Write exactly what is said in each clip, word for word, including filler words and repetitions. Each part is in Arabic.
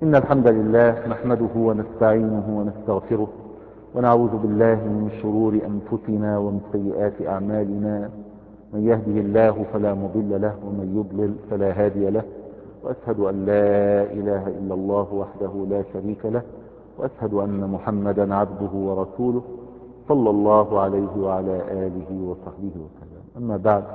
إن الحمد لله نحمده ونستعينه ونستغفره ونعوذ بالله من شرور أنفسنا ومن سيئات أعمالنا. من يهده الله فلا مضل له ومن يضلل فلا هادي له، وأشهد أن لا إله إلا الله وحده لا شريك له، وأشهد أن محمدا عبده ورسوله صلى الله عليه وعلى آله وصحبه وسلم. أما بعد،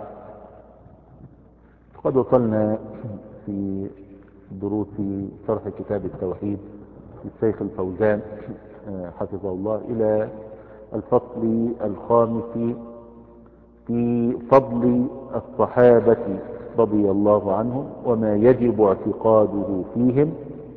فقد وصلنا في دروس شرح كتاب التوحيد للشيخ الفوزان حفظه الله إلى الفصل الخامس في فضل الصحابة رضي الله عنهم وما يجب اعتقاده فيهم،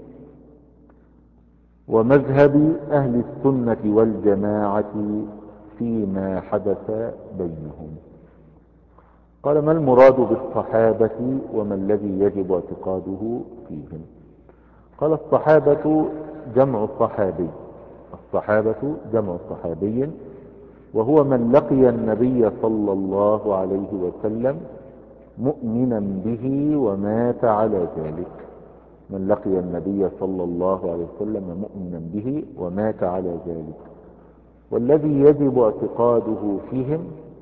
ومذهب أهل السنة والجماعة فيما حدث بينهم. قال: ما المراد بالصحابة وما الذي يجب اعتقاده فيهم؟ قال: الصحابة جمع صحابي. الصحابة جمع صحابي، وهو من لقي النبي صلى الله عليه وسلم مؤمنا به ومات على ذلك. من لقي النبي صلى الله عليه وسلم مؤمنا به ومات على ذلك. والذي يجب اعتقاده فيهم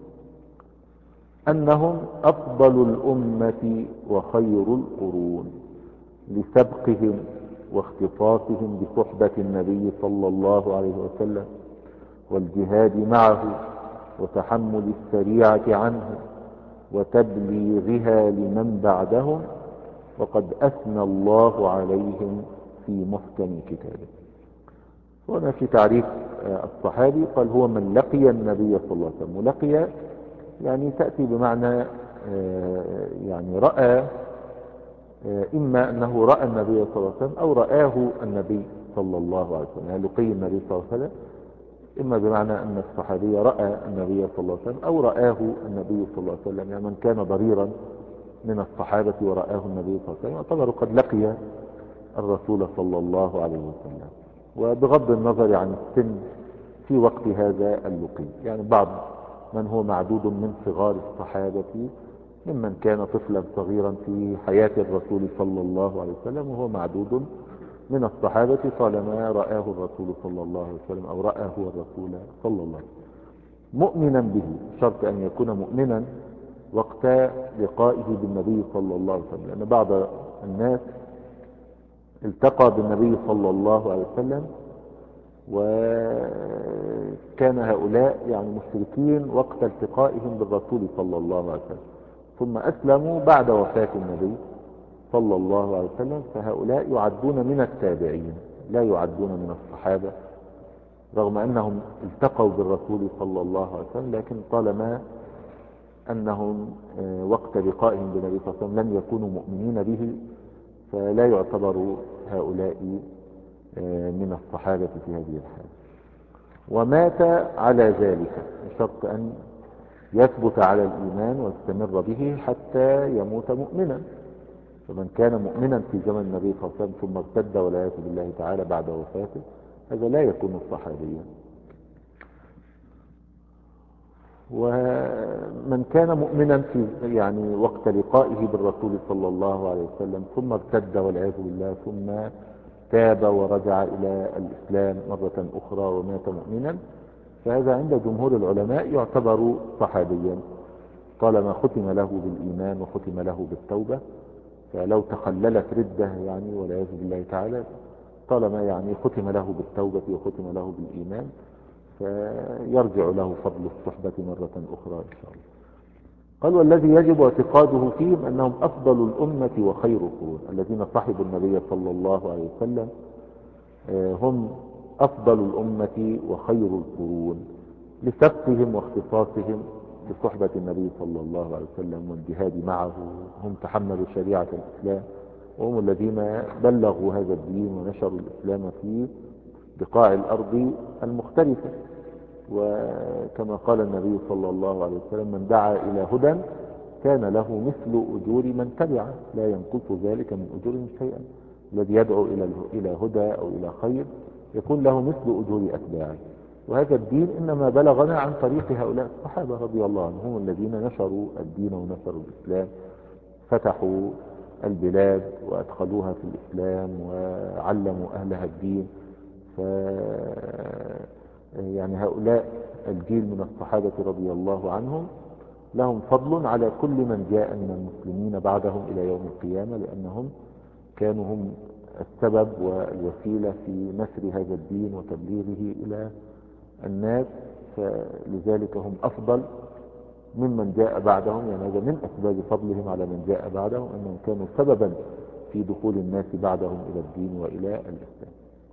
أنهم أفضل الأمة وخير القرون، لسبقهم واختصاصهم بصحبة النبي صلى الله عليه وسلم والجهاد معه وتحمل الشريعة عنه وتبليغها لمن بعدهم، وقد أثنى الله عليهم في محكم كتابه. هنا في تعريف الصحابي قال: هو من لقي النبي صلى الله عليه وسلم. ولقي يعني تأتي بمعنى يعني رأى، إما أنه رأى النبي صلى الله عليه وسلم أو رآه النبي صلى الله عليه وسلم. يعني لقي النبي صلى الله عليه وسلم إما بمعنى أن الصحابي رأى النبي صلى الله عليه وسلم أو رآه النبي صلى الله عليه وسلم. يعني من كان ضريرا من الصحابة ورآه النبي صلى الله عليه وسلم يعتبر قد لقي الرسول صلى الله عليه وسلم، وبغض النظر عن السن في وقت هذا اللقي. يعني بعض من هو معدود من صغار الصحابة ممن كان طفلا صغيرا في حياة الرسول صلى الله عليه وسلم، وهو معدود من الصحابة طالما رآه الرسول صلى الله عليه وسلم أو رآه الرسول صلى الله عليه وسلم مؤمنا به. شرط أن يكون مؤمنا وقت لقائه بالنبي صلى الله عليه وسلم، لأن بعض الناس التقى بالنبي صلى الله عليه وسلم وكان هؤلاء يعني مشركين وقت التقائهم بالرسول صلى الله عليه وسلم، ثم أسلموا بعد وفاة النبي صلى الله عليه وسلم، فهؤلاء يعدون من التابعين لا يعدون من الصحابة، رغم أنهم التقوا بالرسول صلى الله عليه وسلم، لكن طالما أنهم وقت لقائهم بالنبي صلى الله عليه وسلم لم يكونوا مؤمنين به فلا يعتبر هؤلاء من الصحابة في هذه الحالة. ومات على ذلك، بشرط أن يثبت على الإيمان ويستمر به حتى يموت مؤمنا. فمن كان مؤمنا في زمن النبي صلى الله عليه وسلم ثم ارتد والعياذ بالله تعالى بعد وفاته، هذا لا يكون صحابيا. ومن كان مؤمنا في يعني وقت لقائه بالرسول صلى الله عليه وسلم ثم ارتد والعياذ بالله ثم تاب ورجع إلى الإسلام مرة أخرى ومات مؤمنا، فهذا عند جمهور العلماء يعتبر صحابيا طالما ختم له بالإيمان وختم له بالتوبة. فلو تخللت ردة يعني والعياذ بالله تعالى، طالما يعني ختم له بالتوبة وختم له بالإيمان فيرجع له فضل الصحبة مرة أخرى إن شاء الله. قال: والذي يجب اعتقاده فيهم أنهم أفضل الأمة وخير القرون. الذين صحبوا النبي صلى الله عليه وسلم هم أفضل الأمة وخير القرون، لسبقهم واختصاصهم بصحبة النبي صلى الله عليه وسلم والجهاد معه. هم تحملوا شريعة الإسلام، وهم الذين بلغوا هذا الدين ونشروا الإسلام في بقاع الأرض المختلفة. وكما قال النبي صلى الله عليه وسلم: من دعا إلى هدى كان له مثل أجور من تبعه لا ينقص ذلك من أجورهم شيئا. الذي يدعو إلى هدى أو إلى خير يكون له مثل أجور أتباعه. وهذا الدين إنما بلغنا عن طريق هؤلاء الصحابة رضي الله عنهم، هم الذين نشروا الدين ونشروا الإسلام، فتحوا البلاد وأدخلوها في الإسلام وعلموا أهلها الدين. ف يعني هؤلاء الجيل من الصحابة رضي الله عنهم لهم فضل على كل من جاء من المسلمين بعدهم إلى يوم القيامة، لأنهم كانوا هم السبب والوسيلة في نشر هذا الدين وتبليغه إلى الناس، فلذلك هم أفضل ممن جاء بعدهم. يعني هذا من أسباب فضلهم على من جاء بعدهم، أنهم كانوا سببا في دخول الناس بعدهم إلى الدين وإلى الإسلام.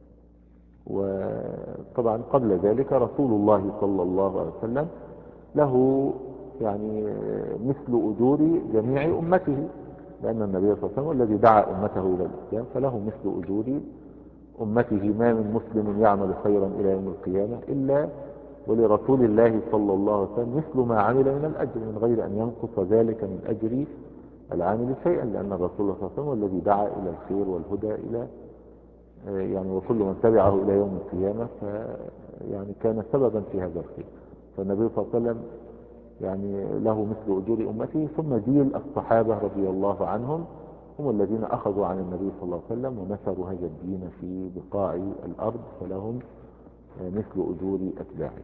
وطبعا قبل ذلك رسول الله صلى الله عليه وسلم له يعني مثل أجور جميع أمته، لأن النبي صلى الله عليه وسلم الذي دعا أمته إلى الإسلام، فله مثل أجور أمته. ما من مسلم يعمل خيرا إلى يوم القيامة إلا ولرسول الله صلى الله عليه وسلم مثل ما عمل من الأجر، من غير أن ينقص ذلك من أجر العامل شيئا، لأن الرسول صلى الله عليه وسلم الذي دعا إلى الخير والهدى إلى يعني وكل من تبعه إلى يوم القيامة ف يعني كان سببا في هذا الخير. فالنبي صلى الله عليه وسلم يعني له مثل أجور أمته. ثم جيل الصحابة رضي الله عنهم هم الذين أخذوا عن النبي صلى الله عليه وسلم ونشروا هذا الدين في بقاع الأرض، فلهم مثل أجور أتباعهم.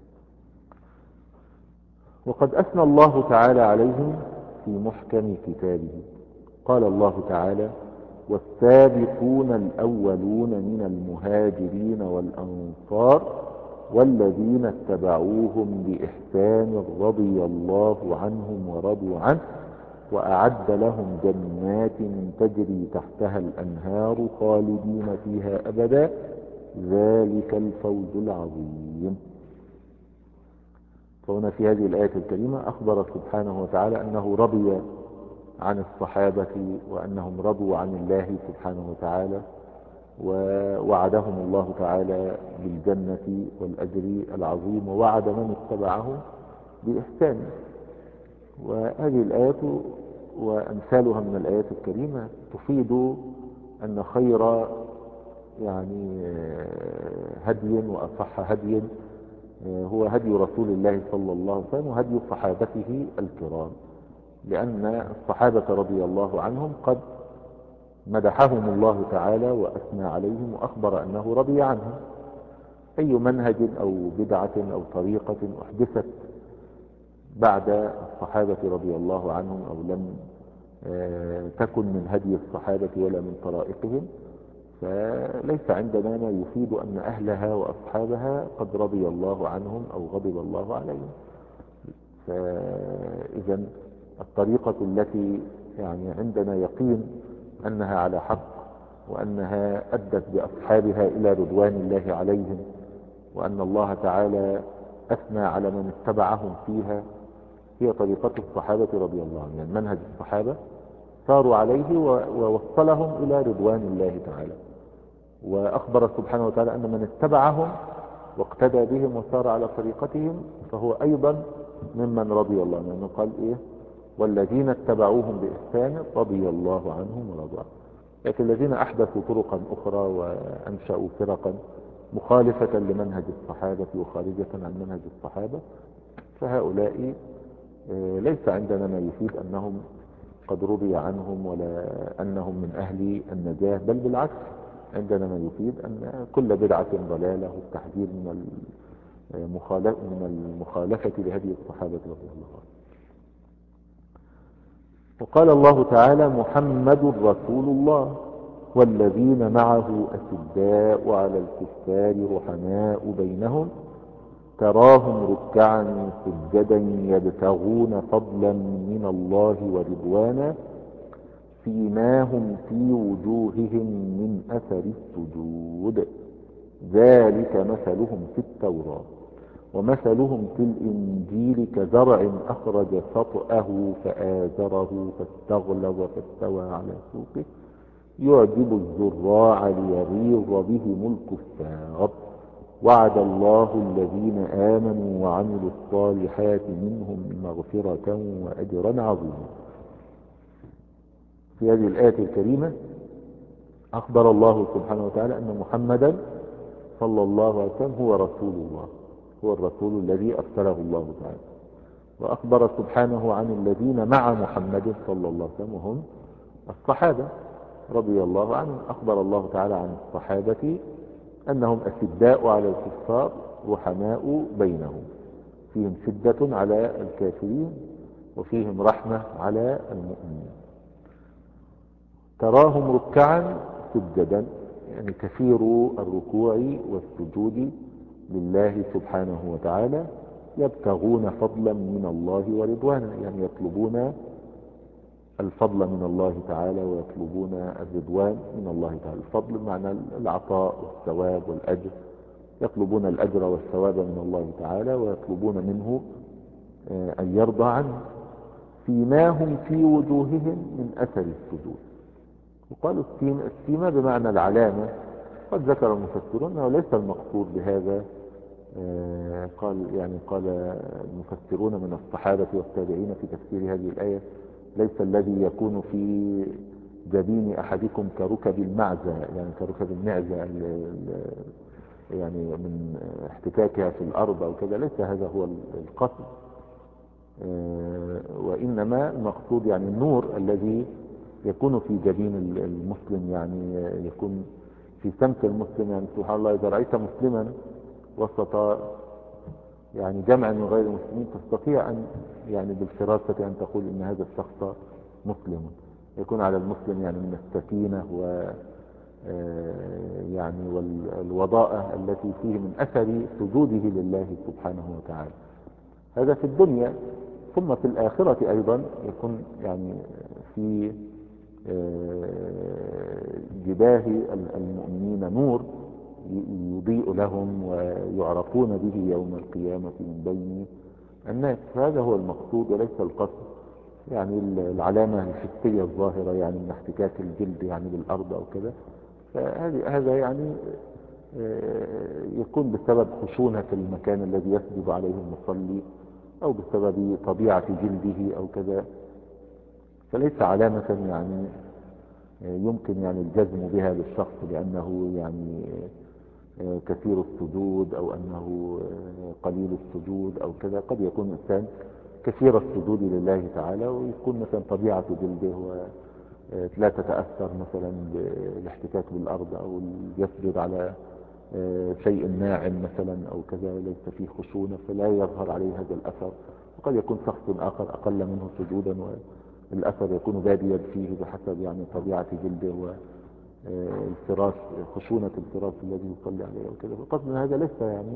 وقد أثنى الله تعالى عليهم في محكم كتابه. قال الله تعالى: والسابقون الأولون من المهاجرين والأنصار والذين اتبعوهم بإحسان رضي الله عنهم ورضوا عنه وأعد لهم جنات تجري تحتها الأنهار خالدين فيها أبدا ذلك الفوز العظيم. فهنا في هذه الآية الكريمة أخبر سبحانه وتعالى أنه رضي عن الصحابة وأنهم رضوا عن الله سبحانه وتعالى، ووعدهم الله تعالى بالجنة والأجر العظيم، ووعد من اتبعهم بإحسان. وهذه الآية وأمثالها من الآيات الكريمة تفيد أن خير يعني هدي وأصح هدي هو هدي رسول الله صلى الله عليه وسلم وهدي صحابته الكرام، لأن الصحابة رضي الله عنهم قد مدحهم الله تعالى وأثنى عليهم وأخبر أنه رضي عنهم. أي منهج أو بدعة أو طريقة أحدثت بعد الصحابة رضي الله عنهم أو لم تكن من هدي الصحابة ولا من طرائقهم، فليس عندنا ما يفيد أن أهلها وأصحابها قد رضي الله عنهم أو غضب الله عليهم. فإذا الطريقة التي يعني عندنا يقين أنها على حق وأنها أدت بأصحابها إلى رضوان الله عليهم، وأن الله تعالى أثنى على من اتبعهم فيها، هي طريقة الصحابة رضي الله عنهم. يعني منهج الصحابة ساروا عليه ووصلهم إلى رضوان الله تعالى. وأخبر سبحانه وتعالى أن من اتبعهم واقتدى بهم وسار على طريقتهم فهو أيضا ممن رضي الله عنه. يعني قال إيه؟ والذين اتبعوهم بإحسان رضي الله عنهم ورضوا عنه. لكن الذين أحدثوا طرقا أخرى وأنشأوا فرقا مخالفة لمنهج الصحابة وخارجة عن منهج الصحابة، فهؤلاء ليس عندنا ما يفيد أنهم قد رضي عنهم ولا أنهم من أهل النجاة، بل بالعكس عندنا ما يفيد أن كل بدعة ضلالة والتحذير من من المخالفة لهدي الصحابة رضي الله عنهم. وقال الله تعالى: محمد رسول الله والذين معه أشداء على الكفار رحماء بينهم تراهم ركعا سجدا يبتغون فضلا من الله ورضوانا سيماهم في وجوههم من أثر السجود ذلك مثلهم في التوراة ومثلهم في الإنجيل كزرع أخرج شطأه فآزره فاستغلظ فاستوى على سوقه يعجب الزراع ليغيظ بهم الكفار وعد الله الذين آمنوا وعملوا الصالحات منهم مغفرة وأجرا عظيما. في هذه الآية الكريمة أخبر الله سبحانه وتعالى أن محمدا صلى الله عليه وسلم هو رسول الله، هو الرسول الذي أرسله الله تعالى. وأخبر سبحانه عن الذين مع محمد صلى الله عليه وسلم وهم الصحابة رضي الله عنهم. أخبر الله تعالى عن الصحابة أنهم أشداء على الكفار رحماء بينهم، فيهم شدة على الكافرين وفيهم رحمة على المؤمنين. تراهم ركعا سجدا، يعني كثير الركوع والسجود لله سبحانه وتعالى، يبتغون فضلا من الله ورضوانا، يعني يطلبون الفضل من الله تعالى ويطلبون الرضوان من الله تعالى. الفضل معنى العطاء والثواب والأجر، يطلبون الأجر والثواب من الله تعالى ويطلبون منه أن يرضى عنه. فيما هم في وجوههم من أثر السجود. وقالوا السيما بمعنى العلامة. قد ذكر المفسرون أنه ليس المقصود بهذا، قال يعني قال المفسرون من الصحابة والتابعين في تفسير هذه الآية: ليس الذي يكون في جبين أحدكم كركب المعزة، يعني كركب المعزة يعني من احتكاكها في الأرض أو كذا، ليس هذا هو القصد. وإنما المقصود يعني النور الذي يكون في جبين المسلم، يعني يكون في سمت المسلم. يعني سبحان الله، إذا رأيت مسلما وسط يعني جمع من غير المسلمين تستطيع أن يعني بالفراسة أن تقول إن هذا الشخص مسلم. يكون على المسلم يعني من السكينة و يعني والوضاءة التي فيه من أثر سجوده لله سبحانه وتعالى. هذا في الدنيا. ثم في الآخرة أيضا يكون يعني في جباه المؤمنين نور يضيء لهم ويعرفون به يوم القيامة من بين الناس. فهذا هو المقصود وليس القصد يعني العلامة الحسية الظاهرة، يعني من احتكاك الجلد يعني بالأرض أو كذا. فهذا يعني يكون بسبب خشونة المكان الذي يسجد عليه المصلي، أو بسبب طبيعة جلده أو كذا، فليس علامة يعني يمكن يعني الجزم بها للشخص بأنه يعني كثير السجود أو أنه قليل السجود أو كذا. قد يكون إنسان كثير السجود لله تعالى ويكون مثلا طبيعة جلده لا تتأثر مثلا بالاحتكاك بالأرض، أو يسجد على شيء ناعم مثلا أو كذا ليس فيه خشونة فلا يظهر عليه هذا الأثر. وقد يكون شخص آخر أقل منه سجودا والأثر يكون باديا فيه بحسب يعني طبيعة جلده والفراش، خشونة الفراش الذي يصلي عليه وكذا. فقصد من هذا ليس يعني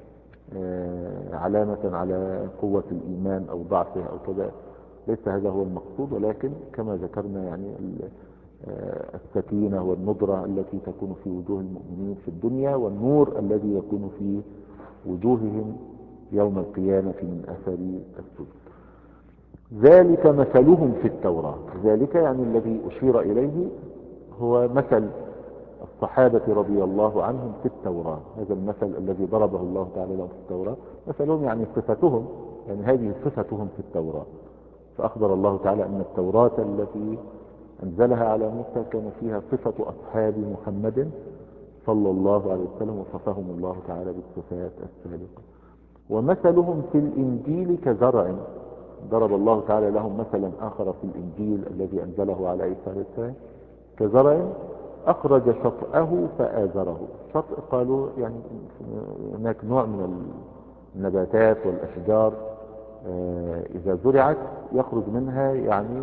علامة على قوة الإيمان أو ضعفه أو كذا، ليس هذا هو المقصود. ولكن كما ذكرنا يعني السكينة والنضرة التي تكون في وجوه المؤمنين في الدنيا، والنور الذي يكون في وجوههم يوم القيامة من أثر السجود. ذلك مثلهم في التوراة. ذلك يعني الذي أشير إليه هو مثل الصحابة رضي الله عنهم في التوراة. هذا المثل الذي ضربه الله تعالى لهم في التوراة مثلهم يعني صفتهم، يعني هذه صفتهم في التوراة. فأخبر الله تعالى أن التوراة التي أنزلها على موسى كان فيها صفة أصحاب محمد صلى الله عليه وسلم، وصفهم الله تعالى بالصفات السابقة. ومثلهم في الإنجيل كزرع، ضرب الله تعالى لهم مثلا آخر في الإنجيل الذي أنزله على عيسى عليه السلام، كزرع أخرج شطأه فآزره. شطأ قالوا يعني هناك نوع من النباتات والأشجار إذا زرعت يخرج منها يعني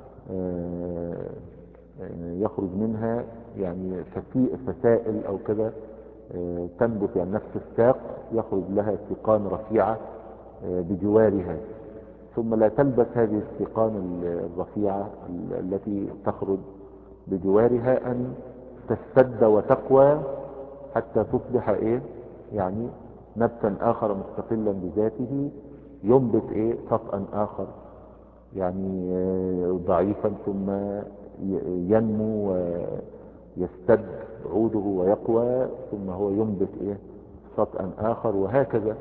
يخرج منها يعني فسائل أو كذا تنبت، يعني نفس الساق يخرج لها سيقان رفيعة بجوارها، ثم لا تلبس هذه السيقان الرفيعة التي تخرج بجوارها أن تستد وتقوى حتى تصبح إيه يعني نبتا آخر مستقلا بذاته، ينبت إيه شطأ آخر يعني ضعيفا، ثم ينمو ويستد عوده ويقوى، ثم هو ينبت إيه شطأ آخر، وهكذا.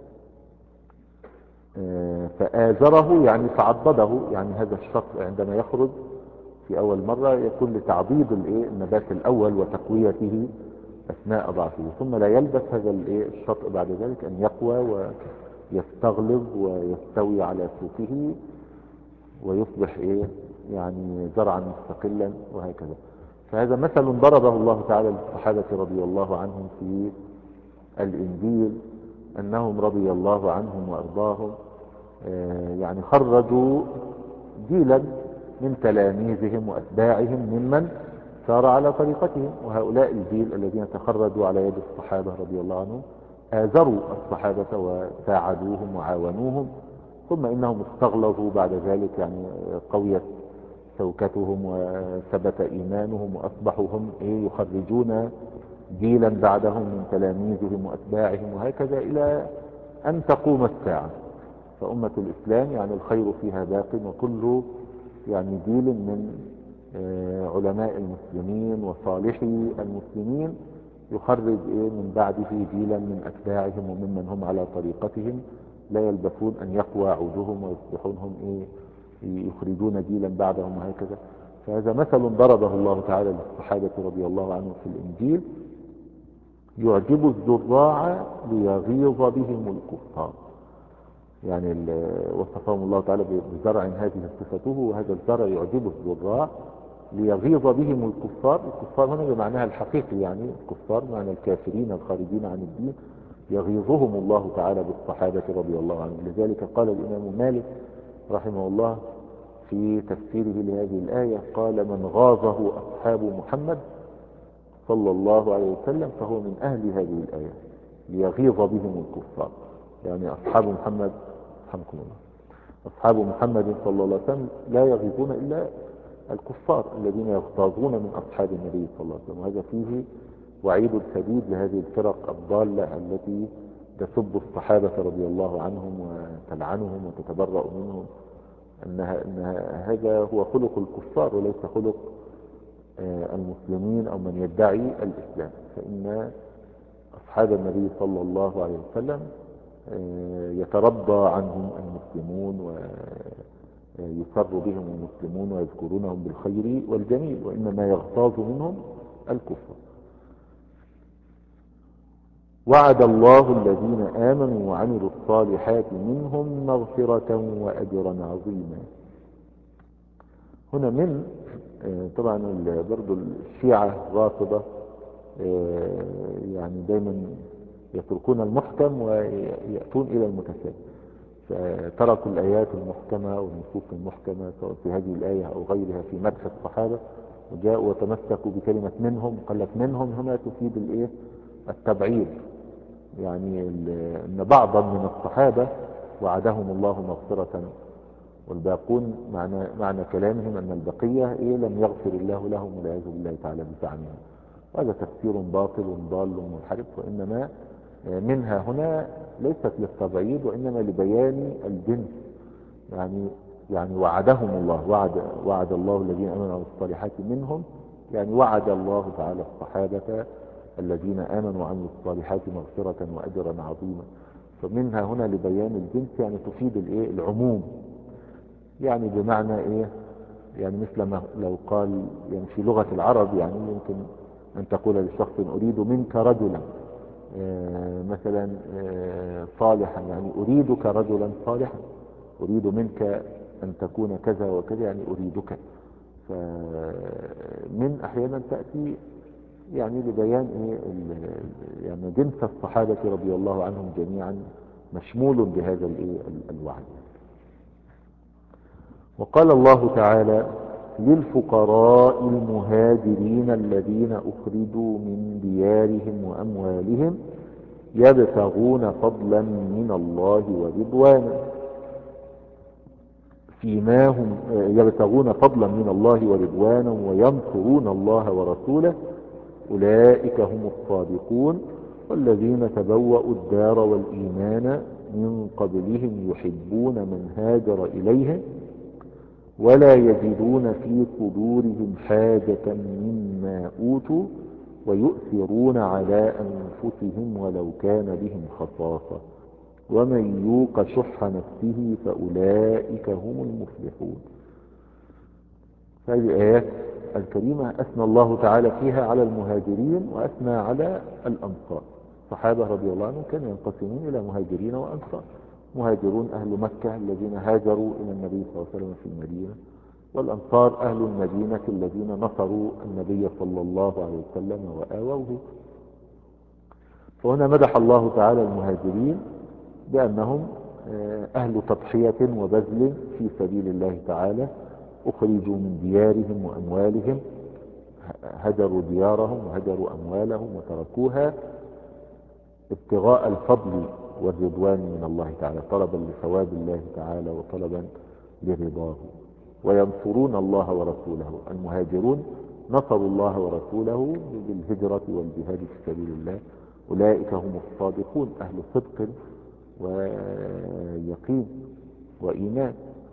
فآزره يعني فعضده، يعني هذا الشطء عندما يخرج في أول مرة يكون لتعضيد الإيه النبات الأول وتقويته أثناء ضعفه، ثم لا يلبث هذا الإيه الشطء بعد ذلك أن يقوى ويستغلظ ويستوي على سوقه ويصبح إيه يعني زرعا مستقلا وهكذا. فهذا مثل ضربه الله تعالى للصحابة رضي الله عنهم في الإنجيل، أنهم رضي الله عنهم وأرضاهم يعني خرجوا جيلا من تلاميذهم وأتباعهم ممن سار على طريقتهم. وهؤلاء الجيل الذين تخرجوا على يد الصحابة رضي الله عنهم آزروا الصحابة وساعدوهم وعاونوهم، ثم إنهم استغلظوا بعد ذلك، يعني قويت شوكتهم وثبت إيمانهم، وأصبحوا هم إيه يخرجون جيلا بعدهم من تلاميذهم وأتباعهم، وهكذا إلى أن تقوم الساعة. فأمة الإسلام يعني الخير فيها باق، وكل يعني جيل من علماء المسلمين وصالحي المسلمين يخرج إيه من بعده جيلا من أتباعهم وممن هم على طريقتهم، لا يلبثون أن يقوى عودهم ويصبحون هم إيه يخرجون جيلا بعدهم وهكذا. فهذا مثل ضربه الله تعالى للصحابة رضي الله عنهم في الإنجيل، يعجب الزراع ليغيظ بهم الكفار. يعني وصفهم الله تعالى بزرع هذه صفته، وهذا الزرع يعجب الزراع ليغيظ بهم الكفار. الكفار هنا بمعناها الحقيقي، يعني الكفار معنى الكافرين الخارجين عن الدين، يغيظهم الله تعالى بالصحابة رضي الله عنهم. لذلك قال الإمام مالك رحمه الله في تفسيره لهذه الآية، قال: من غاظه أصحاب محمد صلى الله عليه وسلم فهو من أهل هذه الآية، ليغيظ بهم الكفار. يعني أصحاب محمد رحمكم الله أصحاب محمد صلى الله عليه وسلم لا يغيظون إلا الكفار الذين يغتاظون من أصحاب النبي صلى الله عليه وسلم. وهذا فيه وعيد شديد لهذه الفرق الضالة التي تسب الصحابة رضي الله عنهم وتلعنهم وتتبرأ منهم، أنها, أنها هذا هو خلق الكفار وليس خلق المسلمين أو من يدعي الإسلام. فإن أصحاب النبي صلى الله عليه وسلم يترضى عنهم المسلمون ويسر بهم المسلمون ويذكرونهم بالخير والجميل، وإنما يغتاظ منهم الكفر. وعد الله الذين آمنوا وعملوا الصالحات منهم مغفرة وأجرا عظيما. هنا من طبعا برضو الشيعة الرافضة يعني دايما يتركون المحكم ويأتون إلى المتشابه، فتركوا الآيات المحكمة والنصوص المحكمة سواء في هذه الآية أو غيرها في مدح الصحابة، وجاءوا وتمسكوا بكلمة منهم. قال لك منهم هنا تفيد الايه التبعيد، يعني ان بعضا من الصحابة وعدهم الله مغفرة، والباقون معنى, معنى كلامهم ان البقية إيه لم يغفر الله لهم والعياذ بالله تعالى بزعمهم. وهذا تفسير باطل ضال منحرف، وإنما منها هنا ليست للتبعيد وإنما لبيان الجنس. يعني يعني وعدهم الله، وعد, وعد الله الذين آمنوا وعملوا الصالحات منهم، يعني وعد الله تعالى الصحابة الذين آمنوا وعملوا الصالحات مغفرة وأجرا عظيما. فمنها هنا لبيان الجنس، يعني تفيد الايه العموم، يعني بمعنى ايه يعني مثل ما لو قال يعني في لغة العرب، يعني يمكن أن تقول لشخص أريد منك رجلا آه مثلا آه صالحا، يعني أريدك رجلا صالحا، أريد منك أن تكون كذا وكذا، يعني أريدك. فمن أحيانا تأتي يعني لبيان إيه يعني جنس الصحابة رضي الله عنهم جميعا مشمول بهذا الإيه الوعد. وقال الله تعالى: للفقراء المهاجرين الذين أخرجوا من ديارهم وأموالهم يبتغون فضلا من الله ورضوانا فيما هم يبتغون فضلا من الله ورضوانا وينصرون الله ورسوله أولئك هم الصادقون والذين تبوأوا الدار والإيمان من قبلهم يحبون من هاجر إليهم ولا يجدون في صدورهم حاجة مما أوتوا ويؤثرون على أنفسهم ولو كان بهم خصاصة ومن يوق شح نفسه فأولئك هم المفلحون. هذه الآيات الكريمة أثنى الله تعالى فيها على المهاجرين وأثنى على الأنصار. الصحابة رضي الله عنهم كانوا ينقسمون إلى مهاجرين وأنصار. مهاجرون أهل مكة الذين هاجروا إلى النبي صلى الله عليه وسلم في المدينة، والأنصار أهل المدينة الذين نصروا النبي صلى الله عليه وسلم وآووه. فهنا مدح الله تعالى المهاجرين بأنهم أهل تضحية وبذل في سبيل الله تعالى، أخرجوا من ديارهم وأموالهم، هجروا ديارهم وهجروا أموالهم وتركوها ابتغاء الفضل والرضوان من الله تعالى، طلبا لثواب الله تعالى وطلبا لرضاه. وينصرون الله ورسوله. المهاجرون نصروا الله ورسوله بالهجرة والجهاد في سبيل الله، أولئك هم الصادقون أهل صدق ويقين وإيمان.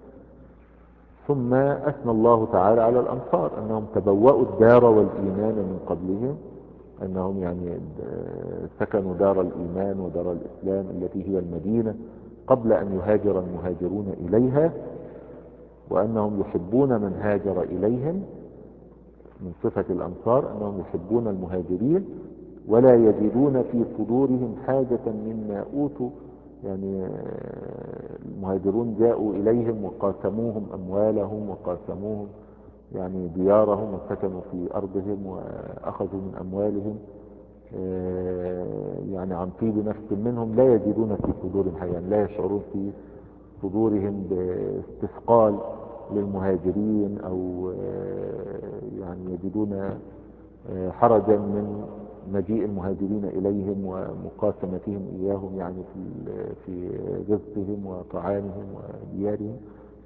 ثم أثنى الله تعالى على الأنصار أنهم تبوأوا الدار والإيمان من قبلهم، أنهم يعني سكنوا دار الإيمان ودار الإسلام التي هي المدينة قبل أن يهاجر المهاجرون إليها، وأنهم يحبون من هاجر إليهم. من صفة الأنصار أنهم يحبون المهاجرين ولا يجدون في صدورهم حاجة مما أوتوا. يعني المهاجرون جاءوا إليهم وقاسموهم أموالهم وقاسموهم يعني ديارهم وسكنوا في أرضهم وأخذوا من أموالهم يعني عن طيب نفس منهم، لا يجدون في صدورهم حاجة، يعني لا يشعرون في صدورهم باستثقال للمهاجرين أو يعني يجدون حرجا من مجيء المهاجرين إليهم ومقاسمتهم إياهم يعني في في رزقهم وطعامهم وديارهم.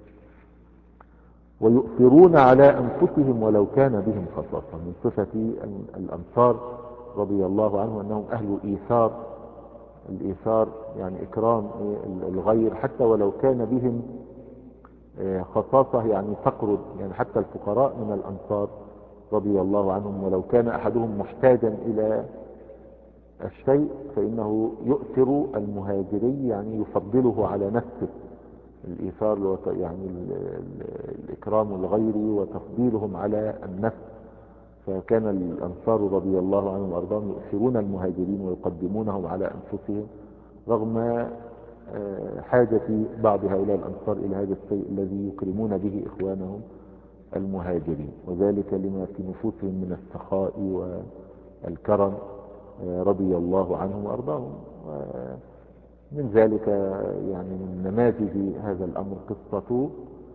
ويؤثرون على أنفسهم ولو كان بهم خصاصة. من صفة الأنصار رضي الله عنه أنهم أهل إيثار. الإيثار يعني إكرام الغير حتى ولو كان بهم خصاصة، يعني فقر، يعني حتى الفقراء من الأنصار رضي الله عنهم ولو كان أحدهم محتاجا إلى الشيء فإنه يؤثر المهاجري، يعني يفضله على نفسه. الإيثار يعني الإكرام الغيري وتفضيلهم على النفس. فكان الأنصار رضي الله عنهم وأرضاهم يؤثرون المهاجرين ويقدمونهم على أنفسهم رغم حاجة بعض هؤلاء الأنصار إلى هذا الشيء الذي يكرمون به إخوانهم المهاجرين، وذلك لما في نفوسهم من السخاء والكرم رضي الله عنهم وأرضاهم. من ذلك يعني من نماذج هذا الأمر قصة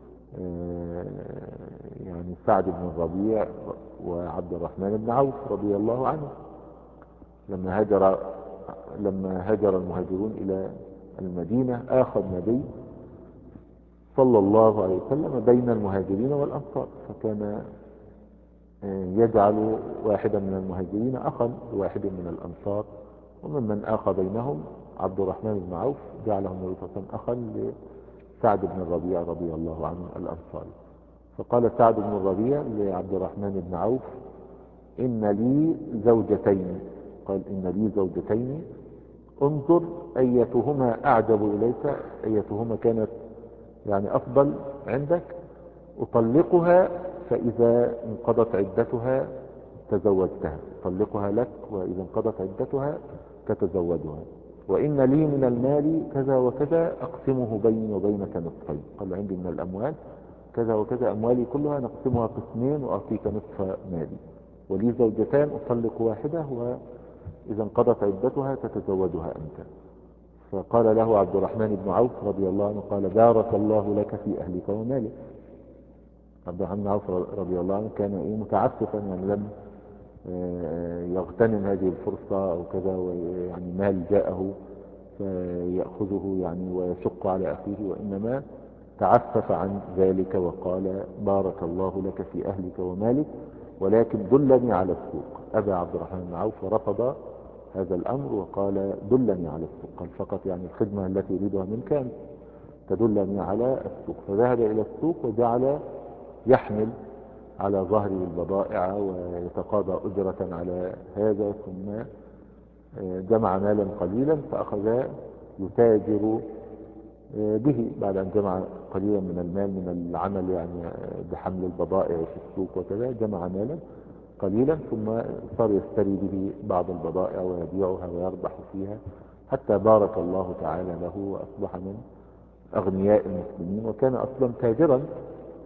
يعني سعد بن الربيع وعبد الرحمن بن عوف رضي الله عنه لما هاجر لما هاجر المهاجرون إلى المدينة آخى النبي صلى الله عليه وسلم بين المهاجرين والأنصار، فكان يجعل واحدا من المهاجرين أخا لواحد من الأنصار، وممن آخى بينهم عبد الرحمن بن عوف جعله النبي صلى الله عليه وسلم أخا لسعد بن الربيع رضي الله عنه الأنصاري. فقال سعد بن الربيع لعبد الرحمن بن عوف: إن لي زوجتين. قال: إن لي زوجتين، انظر أيتهما أعجب إليك، أيتهما كانت يعني أفضل عندك، أطلقها فإذا انقضت عدتها تزوجتها، أطلقها لك وإذا انقضت عدتها تتزوجها. وإن لي من المال كذا وكذا أقسمه بيني وبينك نصفين. قال: عندي من الأموال كذا وكذا، أموالي كلها نقسمها قسمين وأعطيك نصف مالي. ولي زوجتان أطلق واحدة وإذا انقضت عدتها تتزوجها أنت. فقال له عبد الرحمن بن عوف رضي الله عنه قال: بارك الله لك في أهلك ومالك. عبد الرحمن بن عوف رضي الله عنه كان إيه متعففا، يعني لم يغتنم هذه الفرصة أو كذا، ويعني مال جاءه فيأخذه يعني ويشق على أخيه، وإنما تعفف عن ذلك وقال: بارك الله لك في أهلك ومالك، ولكن دلني على السوق. أبى عبد الرحمن بن عوف ورفض هذا الأمر وقال: دلني على السوق. قال: فقط يعني الخدمة التي يريدها منك أن تدلني على السوق. فذهب إلى السوق وجعل يحمل على ظهره البضائع ويتقاضى أجرة على هذا، ثم جمع مالا قليلا فأخذ يتاجر به بعد أن جمع قليلا من المال من العمل يعني بحمل البضائع في السوق وكذا. جمع مالا قليلا ثم صار يشتري به بعض البضائع ويبيعها ويربح فيها، حتى بارك الله تعالى له وأصبح من أغنياء المسلمين. وكان أصلا تاجرا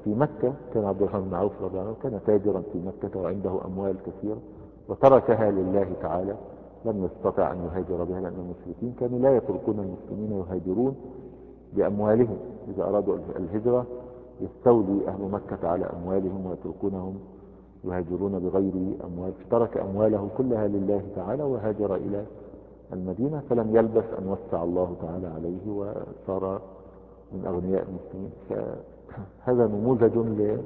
في مكة. كان عبد الرحمن بن عوف رضي الله عنه كان تاجرا في مكة وعنده أموال كثيرة وتركها لله تعالى، لم يستطع أن يهاجر بها لأن المشركين كانوا لا يتركون المسلمين يهاجرون بأموالهم. إذا أرادوا الهجرة يستولي أهل مكة على أموالهم ويتركونهم يهاجرون بغير أموال، فترك أمواله كلها لله تعالى وهاجر إلى المدينة، فلم يلبث أن وسع الله تعالى عليه وصار من أغنياء المسلمين. فهذا نموذج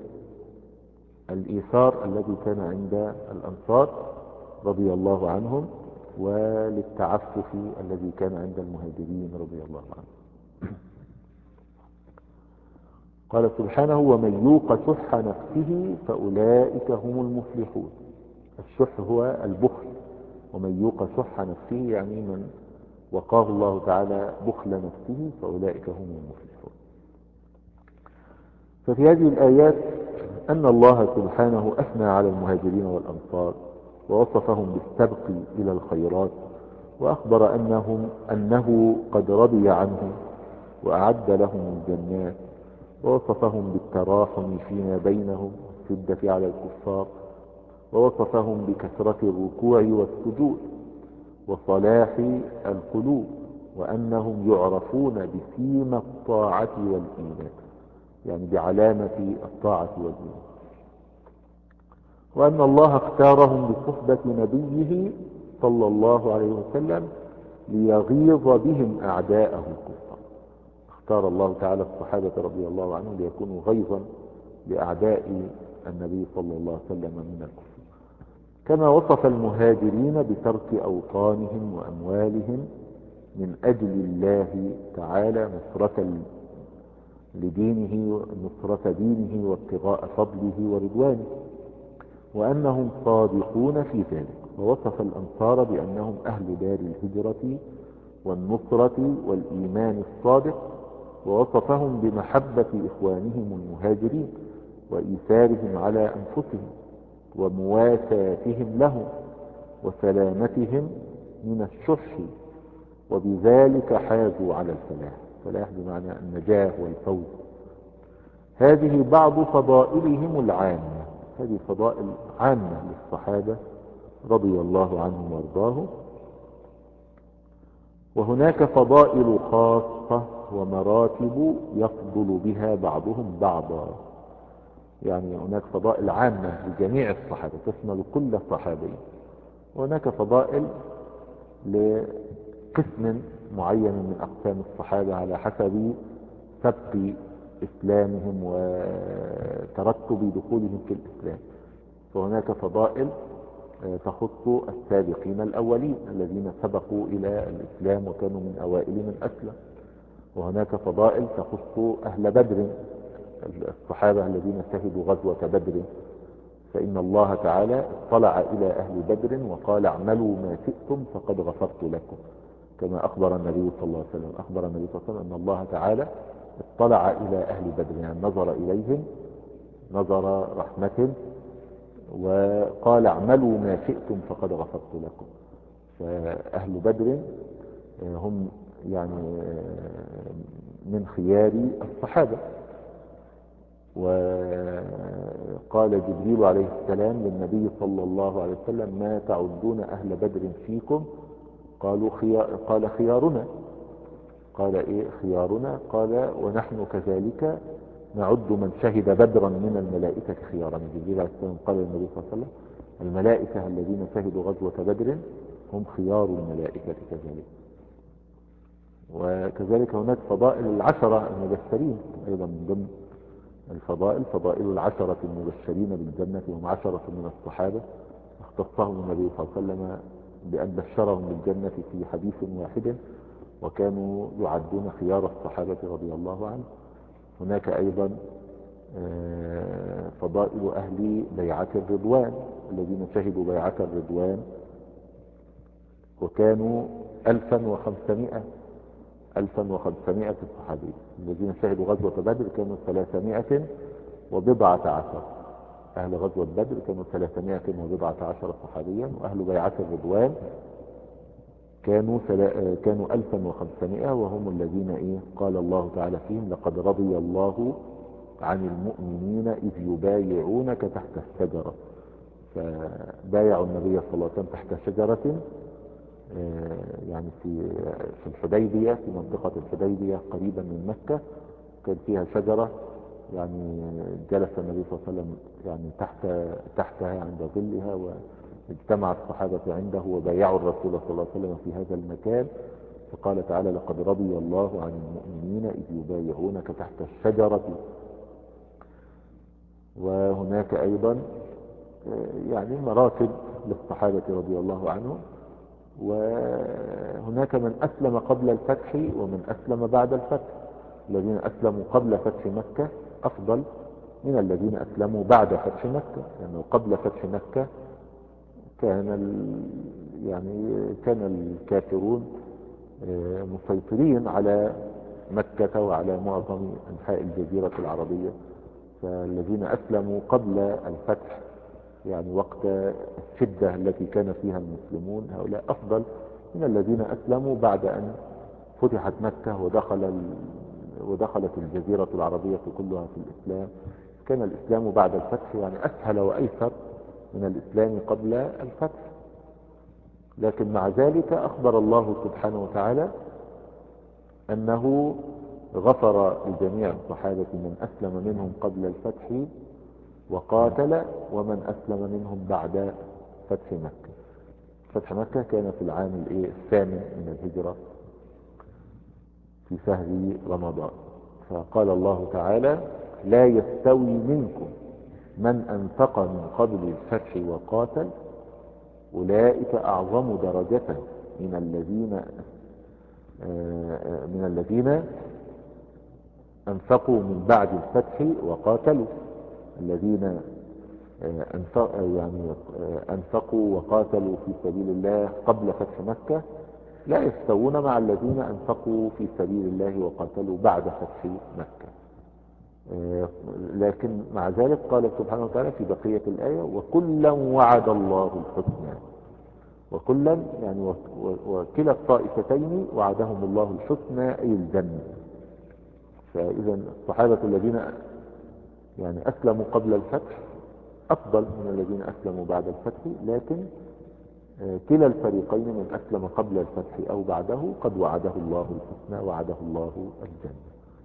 للإيثار الذي كان عند الأنصار رضي الله عنهم، وللتعفف الذي كان عند المهاجرين رضي الله عنهم. قال سبحانه: ومن يوق شح نفسه فأولئك هم المفلحون. الشح هو البخل، ومن يوق شح نفسه يعني من وقاه الله تعالى بخل نفسه فأولئك هم المفلحون. ففي هذه الآيات أن الله سبحانه أثنى على المهاجرين والأنصار ووصفهم بالسبق إلى الخيرات، وأخبر أنهم أنه قد رضي عنهم وأعد لهم الجنات، ووصفهم بالتراحم فيما بينهم والشدة على الكفار، ووصفهم بكثرة الركوع والسجود وصلاح القلوب، وأنهم يعرفون بسيمة الطاعة والإيمان، يعني بعلامة الطاعة والإيمان، وأن الله اختارهم بصحبة نبيه صلى الله عليه وسلم ليغيظ بهم أعداءه الكفار. اختار الله تعالى الصحابة رضي الله عنهم ليكونوا غيظا لأعداء النبي صلى الله عليه وسلم من الكفر. كما وصف المهاجرين بترك أوطانهم وأموالهم من أجل الله تعالى نصرة لدينه نصرة دينه وابتغاء فضله ورضوانه، وأنهم صادقون في ذلك. ووصف الأنصار بأنهم أهل دار الهجرة والنصرة والإيمان الصادق، ووصفهم بمحبة إخوانهم المهاجرين وإيثارهم على أنفسهم ومواساتهم لهم وسلامتهم من الشح، وبذلك حازوا على الفلاح. الفلاح بمعنى النجاة والفوز. هذه بعض فضائلهم العامة، هذه فضائل عامة للصحابة رضي الله عنهم وارضاهم. وهناك فضائل خاصة ومراتب يفضل بها بعضهم بعضا، يعني هناك فضائل عامة لجميع الصحابة تشمل كل صحابي، وهناك فضائل لقسم معين من أقسام الصحابة على حسب سبق إسلامهم وترتب دخولهم في الإسلام. فهناك فضائل تخص السابقين الأولين الذين سبقوا إلى الإسلام وكانوا من أوائل من أسلم. وهناك فضائل تخص أهل بدر، الصحابة الذين شهدوا غزوة بدر، فإن الله تعالى اطلع إلى أهل بدر وقال: اعملوا ما شئتم فقد غفرت لكم، كما أخبر النبي صلى الله عليه وسلم. أخبر النبي صلى الله عليه وسلم أن الله تعالى اطلع إلى أهل بدر، يعني نظر إليهم نظر رحمة وقال: اعملوا ما شئتم فقد غفرت لكم. فأهل بدر هم يعني من خيار الصحابة. وقال جبريل عليه السلام للنبي صلى الله عليه وسلم: ما تعدون أهل بدر فيكم؟ قالوا خيار قال خيارنا. قال إيه خيارنا؟ قال: ونحن كذلك نعد من شهد بدرا من الملائكة خيارا. جبريل عليه السلام قال للنبي صلى الله عليه وسلم: الملائكة الذين شهدوا غزوة بدر هم خيار الملائكة كذلك. وكذلك هناك فضائل العشرة المبشرين أيضا من ضمن الفضائل، فضائل العشرة المبشرين بالجنة، وهم عشرة من الصحابة اختصهم النبي صلى الله عليه وسلم بأن بشرهم بالجنة في حديث واحد، وكانوا يعدون خيار الصحابة رضي الله عنهم. هناك أيضا فضائل أهل بيعة الرضوان الذين شهدوا بيعة الرضوان وكانوا ألفا وخمسمائة ألفا وخمسمائة صحابي. الذين شهدوا غزوة بدر كانوا ثلاثمائة وبضعة عشر. أهل غزوة بدر كانوا ثلاثمائة وبضعة عشر صحابيا، وأهل بيعة الرضوان كانوا سلا... كانوا ألفا وخمسمائة، وهم الذين إيه قال الله تعالى فيهم: لقد رضي الله عن المؤمنين إذ يبايعونك تحت الشجرة. فبايعوا النبي صلى الله عليه وسلم تحت شجرة يعني في في الحديبية، في منطقة الحديبية قريبا من مكة، كان فيها شجرة يعني جلس النبي صلى الله عليه وسلم يعني تحت تحتها عند ظلها، واجتمع الصحابة عنده وبايعوا الرسول صلى الله عليه وسلم في هذا المكان. فقال تعالى: لقد رضي الله عن المؤمنين إذ يبايعونك تحت الشجرة. وهناك أيضا يعني مراتب للصحابة رضي الله عنهم، وهناك من أسلم قبل الفتح ومن أسلم بعد الفتح. الذين أسلموا قبل فتح مكة أفضل من الذين أسلموا بعد فتح مكة، لأنه يعني قبل فتح مكة كان يعني كان الكافرون مسيطرين على مكة وعلى معظم أنحاء الجزيرة العربية. فالذين أسلموا قبل الفتح يعني وقت الشدة التي كان فيها المسلمون، هؤلاء أفضل من الذين أسلموا بعد أن فتحت مكة ودخل ال... ودخلت الجزيرة العربية كلها في الإسلام. كان الإسلام بعد الفتح يعني أسهل وأيسر من الإسلام قبل الفتح. لكن مع ذلك أخبر الله سبحانه وتعالى أنه غفر لجميع الصحابة من أسلم منهم قبل الفتح وقاتل، ومن أسلم منهم بعد فتح مكة. فتح مكة كان في العام الثامن من الهجرة في شهر رمضان. فقال الله تعالى: لا يستوي منكم من أنفق من قبل الفتح وقاتل أولئك أعظم درجة من الذين من الذين أنفقوا من بعد الفتح وقاتلوا. الذين يعني أنفقوا وقاتلوا في سبيل الله قبل فتح مكة لا يستوون مع الذين أنفقوا في سبيل الله وقاتلوا بعد فتح مكة. لكن مع ذلك قال سبحانه وتعالى في بقية الآية: وكلا وعد الله الحسنى. وكلا يعني وكلا الطائفتين وعدهم الله الحسنى أي الجنة. فإذا الصحابة الذين يعني أسلموا قبل الفتح أفضل من الذين أسلموا بعد الفتح، لكن كلا الفريقين من أسلم قبل الفتح أو بعده قد وعده الله الحسنى، وعده الله الجنة.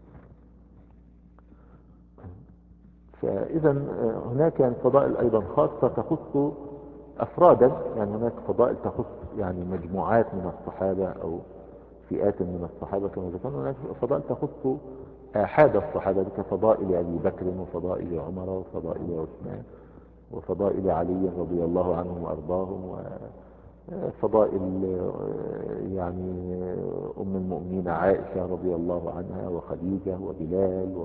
فإذا هناك يعني فضائل أيضا خاصة تخص أفرادا، يعني هناك فضائل تخص يعني مجموعات من الصحابة أو فئات من الصحابة كما ذكرنا. هناك فضائل تخص آحاد الصحابة كفضائل أبي بكر وفضائل عمر وفضائل عثمان وفضائل علي رضي الله عنهم وأرضاهم، وفضائل يعني أم المؤمنين عائشة رضي الله عنها وخديجة وبلال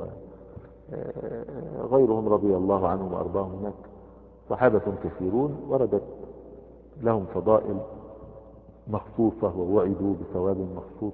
وغيرهم رضي الله عنهم وأرضاهم. هناك صحابة كثيرون وردت لهم فضائل مخصوصة ووعدوا بثواب مخصوص.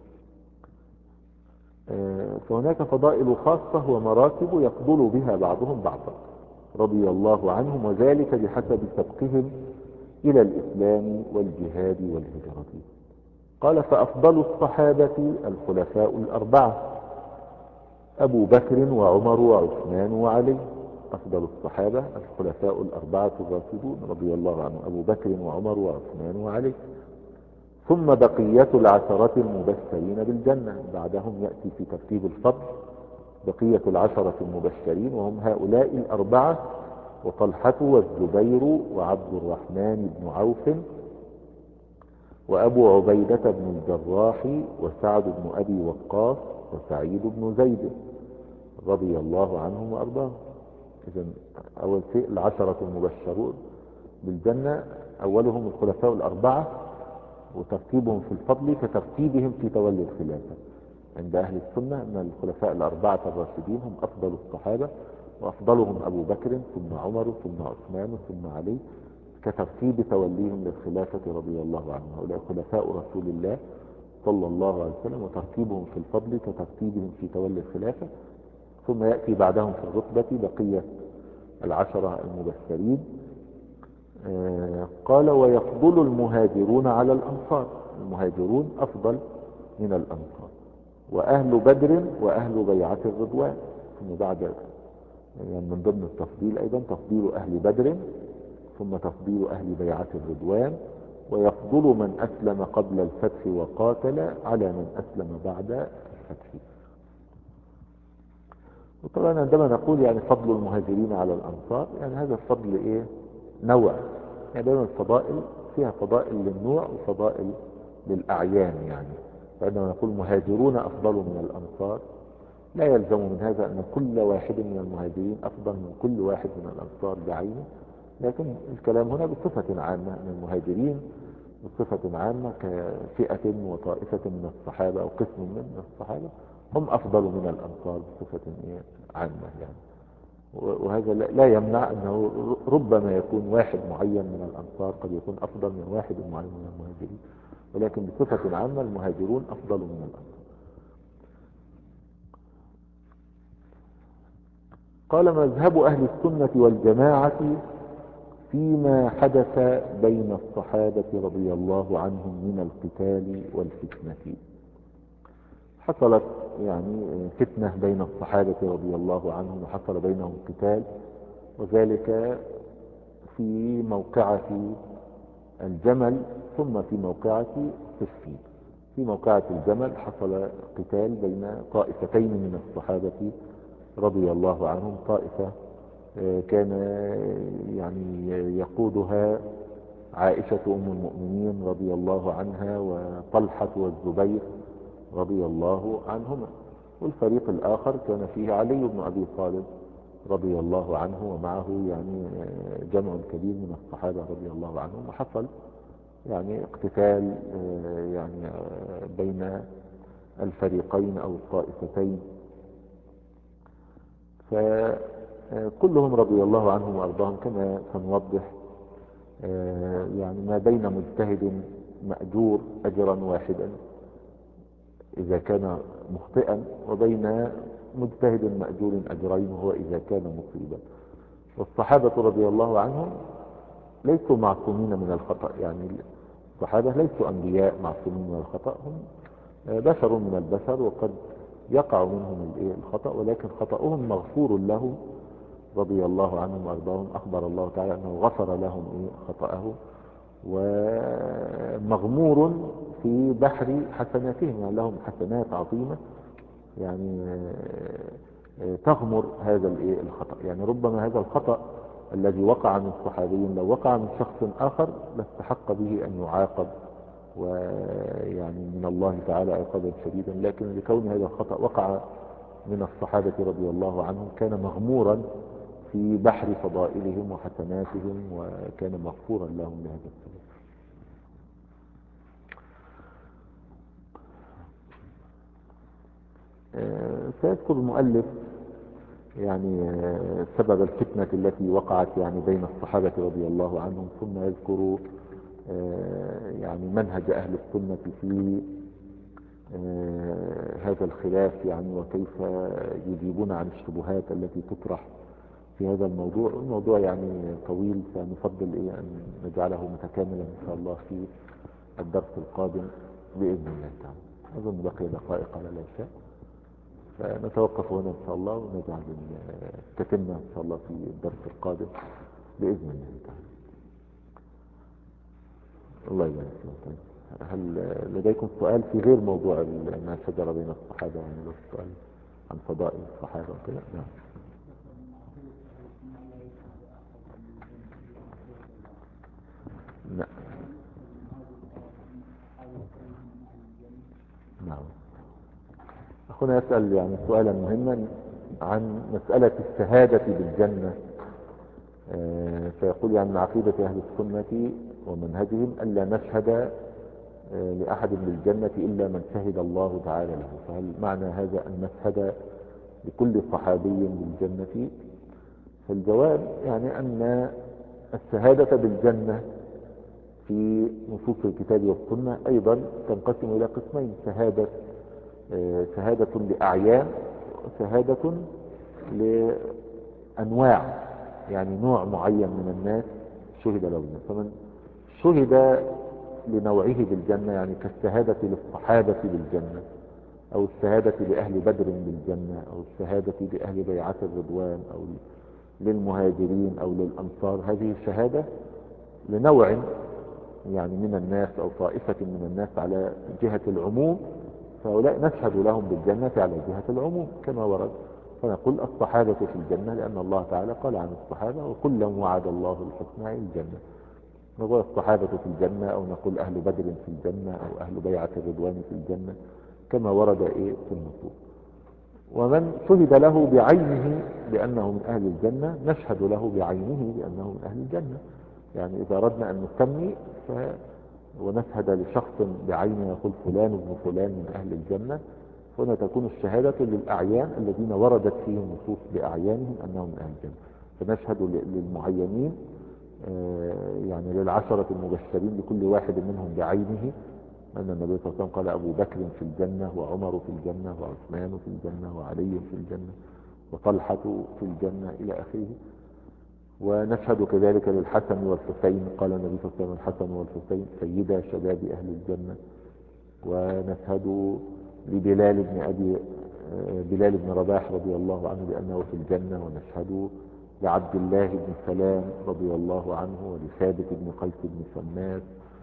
فهناك فضائل خاصة ومراتب يفضل بها بعضهم بعضا رضي الله عنهم، وذلك بحسب سبقهم إلى الإسلام والجهاد والهجرة. قال: فأفضل الصحابة الخلفاء الأربعة أبو بكر وعمر وعثمان وعلي. أفضل الصحابة الخلفاء الأربعة الراشدون رضي الله عنهم أبو بكر وعمر وعثمان وعلي. ثم بقية العشرة المبشرين بالجنة، بعدهم يأتي في ترتيب الفضل بقية العشرة المبشرين، وهم هؤلاء الأربعة: وطلحة والزبير وعبد الرحمن بن عوف وأبو عبيدة بن الجراح وسعد بن أبي وقاص وسعيد بن زيد رضي الله عنهم وأرضاهم. إذن أول شيء العشرة المبشرون بالجنة، أولهم الخلفاء الأربعة، وترتيبهم في الفضل كترتيبهم في تولي الخلافة. عند أهل السنة أن الخلفاء الأربعة الراشدين هم أفضل الصحابة، وأفضلهم أبو بكر ثم عمر ثم عثمان ثم علي كترتيب توليهم للخلافة رضي الله عنهم. هؤلاء خلفاء رسول الله صلى الله عليه وسلم، وترتيبهم في الفضل كترتيبهم في تولي الخلافة. ثم يأتي بعدهم في الرتبة بقية العشرة المبشرين. آه قال: ويفضل المهاجرون على الأنصار. المهاجرون أفضل من الأنصار، وأهل بدر وأهل بيعة الرضوان. ثم بعد يعني من ضمن التفضيل أيضا تفضيل أهل بدر، ثم تفضيل أهل بيعة الرضوان، ويفضل من أسلم قبل الفتح وقاتل على من أسلم بعد الفتح. وطبعا عندما نقول يعني فضل المهاجرين على الأنصار، يعني هذا الفضل إيه؟ نوع، يعني دائما الفضائل فيها فضائل للنوع وفضائل للأعيان. يعني فعندما نقول مهاجرون أفضل من الأنصار، لا يلزم من هذا أن كل واحد من المهاجرين أفضل من كل واحد من الأنصار بعينه، لكن الكلام هنا بصفة عامة أن المهاجرين بصفة عامة كفئة وطائفة من الصحابة أو قسم من الصحابة هم أفضل من الأنصار بصفة عامة. يعني وهذا لا يمنع أنه ربما يكون واحد معين من الأنصار قد يكون أفضل من واحد معين من المهاجرين، ولكن بصفة عامة المهاجرون أفضل من الأنصار. قال مذهب أهل السنة والجماعة فيما حدث بين الصحابة رضي الله عنهم من القتال والفتنة. حصلت يعني فتنة بين الصحابة رضي الله عنهم، وحصل بينهم قتال، وذلك في موقعة الجمل ثم في موقعة صفين. في موقعة الجمل حصل قتال بين طائفتين من الصحابة رضي الله عنهم، طائفة كان يعني يقودها عائشة أم المؤمنين رضي الله عنها وطلحة والزبير رضي الله عنهما، والفريق الآخر كان فيه علي بن أبي طالب رضي الله عنه ومعه يعني جمع كبير من الصحابة رضي الله عنهم. وحصل يعني اقتتال يعني بين الفريقين أو الطائفتين، فكلهم رضي الله عنهم وأرضاهم كما سنوضح يعني ما بين مجتهد مأجور أجرا واحدا إذا كان مخطئا، وبين مجتهد مأجور أجرين وهو إذا كان مصيبا. والصحابة رضي الله عنهم ليسوا معصومين من الخطأ، يعني الصحابة ليسوا أنبياء معصومين من الخطأ، هم بشر من البشر وقد يقع منهم الخطأ، ولكن خطأهم مغفور لهم رضي الله عنهم وأرضاهم. أخبر الله تعالى أنه غفر لهم خطأهم ومغمور في بحر حسناتهم، يعني لهم حسنات عظيمة يعني تغمر هذا الخطأ. يعني ربما هذا الخطأ الذي وقع من الصحابي لو وقع من شخص آخر لاستحق به أن يعاقب ويعني من الله تعالى عقابا شديدا، لكن لكون هذا الخطأ وقع من الصحابة رضي الله عنهم كان مغمورا في بحر فضائلهم وحسناتهم وكان مغفورا لهم لهذا السبب. سيذكر المؤلف يعني سبب الفتنة التي وقعت يعني بين الصحابة رضي الله عنهم، ثم يذكر يعني منهج أهل السنة في هذا الخلاف يعني وكيف يجيبون عن الشبهات التي تطرح في هذا الموضوع. الموضوع يعني طويل، فنفضل إيه أن نجعله متكاملا إن شاء الله في الدرس القادم بإذن الله تعالى. أظن بقي دقائق على العشاء، فنتوقف هنا إن شاء الله ونجعل التتمة إن شاء الله في الدرس القادم بإذن الله تعالى. الله يبارك فيك. هل لديكم سؤال في غير موضوع ما شجر بين الصحابة؟ يعني لو سؤال عن فضائل الصحابة وكذا. نعم. نعم. نعم. أخونا يسأل يعني سؤالا مهما عن مسألة الشهادة بالجنة، فيقول يعني من عقيدة أهل السنة ومنهجهم ألا نشهد لأحد بالجنة إلا من شهد الله تعالى له، فهل معنى هذا أن نشهد لكل صحابي بالجنة؟ فالجواب يعني أن الشهادة بالجنة في نصوص الكتاب والسنة أيضا تنقسم إلى قسمين: شهادة شهادة لأعيان وشهادة لأنواع، يعني نوع معين من الناس شهد له. فمن شهد لنوعه بالجنة يعني كالشهادة للصحابة بالجنة أو الشهادة لأهل بدر بالجنة، أو الشهادة لأهل بيعة الرضوان، أو للمهاجرين أو للأنصار. هذه شهادة لنوع يعني من الناس أو طائفة من الناس على جهة العموم، فهؤلاء نشهد لهم بالجنة على جهة العموم كما ورد. فنقول الصحابة في الجنة لأن الله تعالى قال عن الصحابة وكلا وعد الله الحسنى الجنة. نقول الصحابة في الجنة، أو نقول أهل بدر في الجنة، أو أهل بيعة الرضوان في الجنة كما ورد إيه في النصوص. ومن شهد له بعينه بأنه من أهل الجنة نشهد له بعينه بأنه من أهل الجنة. يعني إذا أردنا أن نسمي ف... ونشهد لشخص بعينه يقول فلان ابن فلان من أهل الجنة، هنا تكون الشهادة للأعيان الذين وردت فيهم النصوص بأعيانهم أنهم من أهل الجنة. فنشهد للمعينين يعني للعشرة المبشرين لكل واحد منهم بعينه أن النبي صلى الله عليه وسلم قال أبو بكر في الجنة، وعمر في الجنة، وعثمان في الجنة، وعلي في الجنة، وطلحة في الجنة إلى آخره. ونشهد كذلك للحسن والحسين، قال النبي صلى الله عليه وسلم الحسن والحسين سيدا شباب أهل الجنة. ونشهد لبلال بن أبي بلال بن رباح رضي الله عنه بأنه في الجنة. ونشهد لعبد الله بن سلام رضي الله عنه، ولثابت بن قيس بن شماس.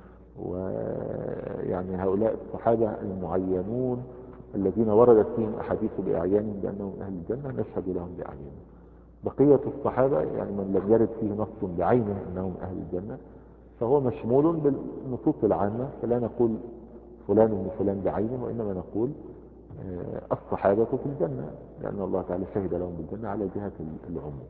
ويعني هؤلاء الصحابة المعينون الذين وردت فيهم أحاديث بأعيانهم بأنهم أهل الجنة نشهد لهم بأعيانهم. بقية الصحابة يعني من لم يرد فيه نص بعينه أنهم أهل الجنة فهو مشمول بالنصوص العامة، فلا نقول فلان من فلان بعينه، وإنما نقول الصحابة في الجنة لأن الله تعالى شهد لهم بالجنة على جهة العموم.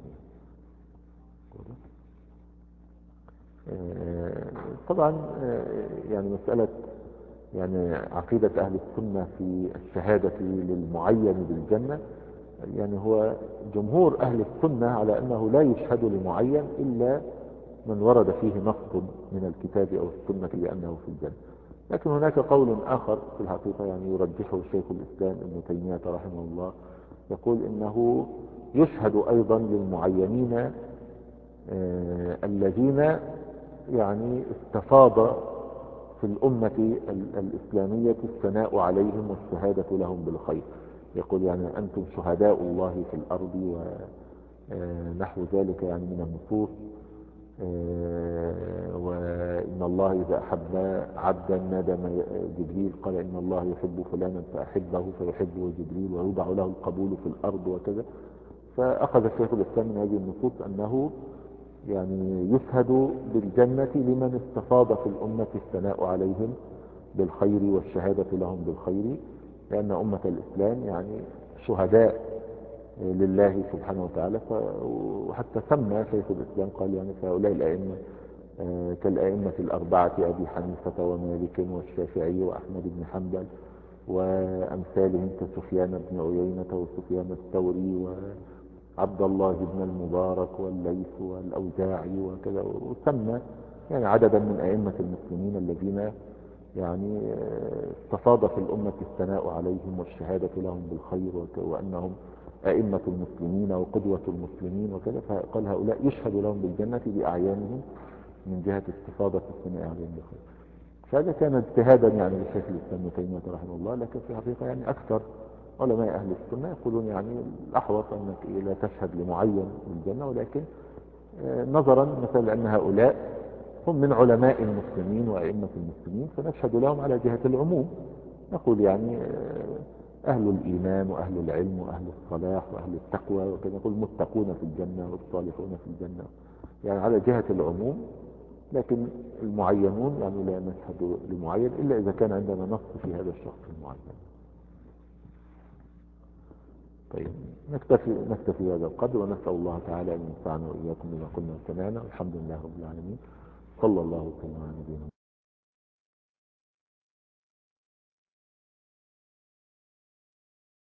طبعا يعني مسألة يعني عقيدة أهل السنة في الشهادة للمعين بالجنة، يعني هو جمهور أهل السنة على أنه لا يشهد لمعين إلا من ورد فيه نص من الكتاب أو السنة بأنه في الجنة. لكن هناك قول آخر في الحقيقة يعني يرجحه شيخ الإسلام ابن تيمية رحمه الله، يقول إنه يشهد أيضا للمعينين آه الذين يعني استفاض في الأمة الإسلامية الثناء عليهم والشهادة لهم بالخير. يقول يعني أنتم شهداء الله في الأرض ونحو ذلك يعني من النصوص. وإن الله إذا أحب عبدا نادى جبريل قال إن الله يحب فلانا فأحبه فيحبه جبريل ويوضع له القبول في الأرض وكذا. فأخذ الشيخ الإسلام من هذه النصوص أنه يعني يشهد بالجنة لمن استفاض في الأمة الثناء عليهم بالخير والشهادة لهم بالخير، لأن أمة الإسلام يعني شهداء لله سبحانه وتعالى. وحتى سمى شيخ الإسلام قال يعني فهؤلاء الأئمة كالأئمة الأربعة أبي حنيفة ومالك والشافعي وأحمد بن حنبل وأمثالهم كسفيان بن عيينة وسفيان الثوري وعبد الله بن المبارك والليث والأوزاعي وكذا. وسمى يعني عددا من أئمة المسلمين الذين يعني استفاض في الأمة الثناء عليهم والشهادة لهم بالخير وأنهم أئمة المسلمين وقدوة المسلمين وكذا. فقال هؤلاء يشهد لهم بالجنة بأعيانهم من جهة استفاضة الثناء عليهم بالخير. فهذا كان اجتهادا يعني للشيخ الإسلام ابن تيمية رحمه الله. لكن في الحقيقة يعني أكثر علماء أهل السنة يقولون يعني الأحوط أنك لا تشهد لمعين بالجنة، ولكن نظرا مثلا لأن هؤلاء هم من علماء المسلمين وأئمة المسلمين فنشهد لهم على جهة العموم. نقول يعني أهل الإيمان وأهل العلم وأهل الصلاح وأهل التقوى وكذا، نقول المتقون في الجنة والصالحون في الجنة يعني على جهة العموم. لكن المعينون يعني لا نشهد لمعين إلا إذا كان عندنا نص في هذا الشخص المعين. طيب نكتفي نكتفي هذا القدر، ونسأل الله تعالى أن ينفعنا وإياكم بما قلنا وسمعنا. والحمد لله رب العالمين، صلى الله وسلم على نبينا